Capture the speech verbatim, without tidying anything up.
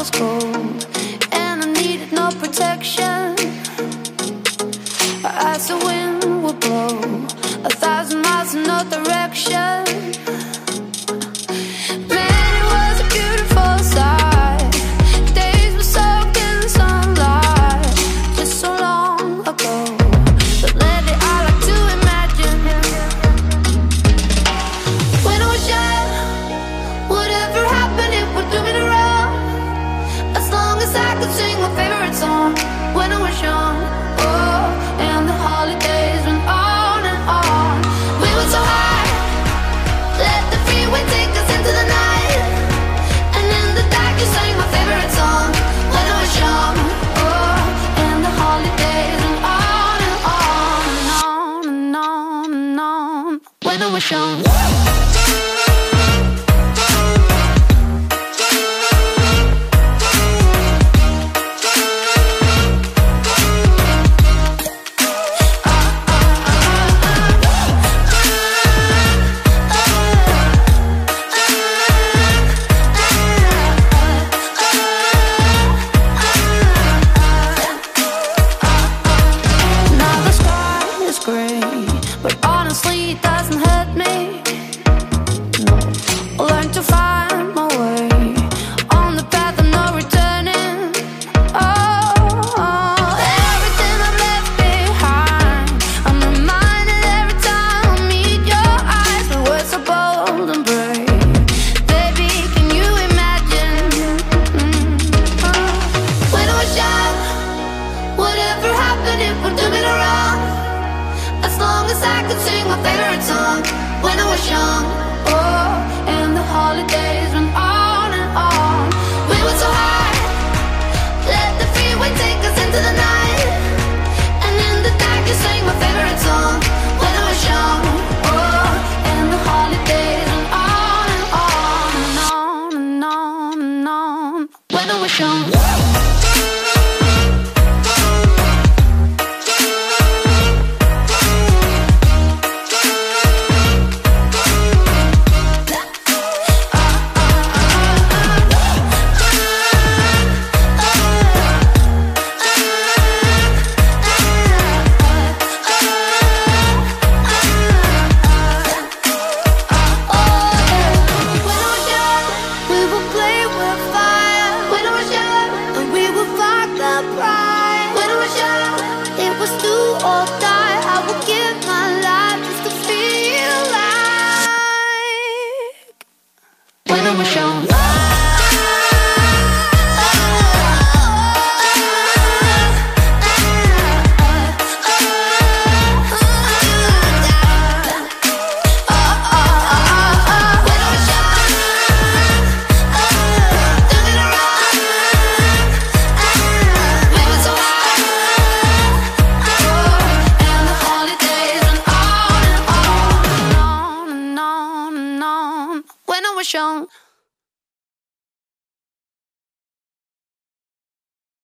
was cold and I needed no protection. As the wind would blow a thousand miles in no direction. Man, it was a beautiful sight. Days were soaked in the sunlight, just so long ago. But lately I like to imagine when I was young, whatever happened, it would do me no wrong. As long as I could sing my favorite song when I was young. Oh, and the holidays went on and on. We were so high, let the freeway take us into the night. And in the dark you sang my favorite song when I was young. Oh, and the holidays went on and on and on and on and on when I was young. When I was young.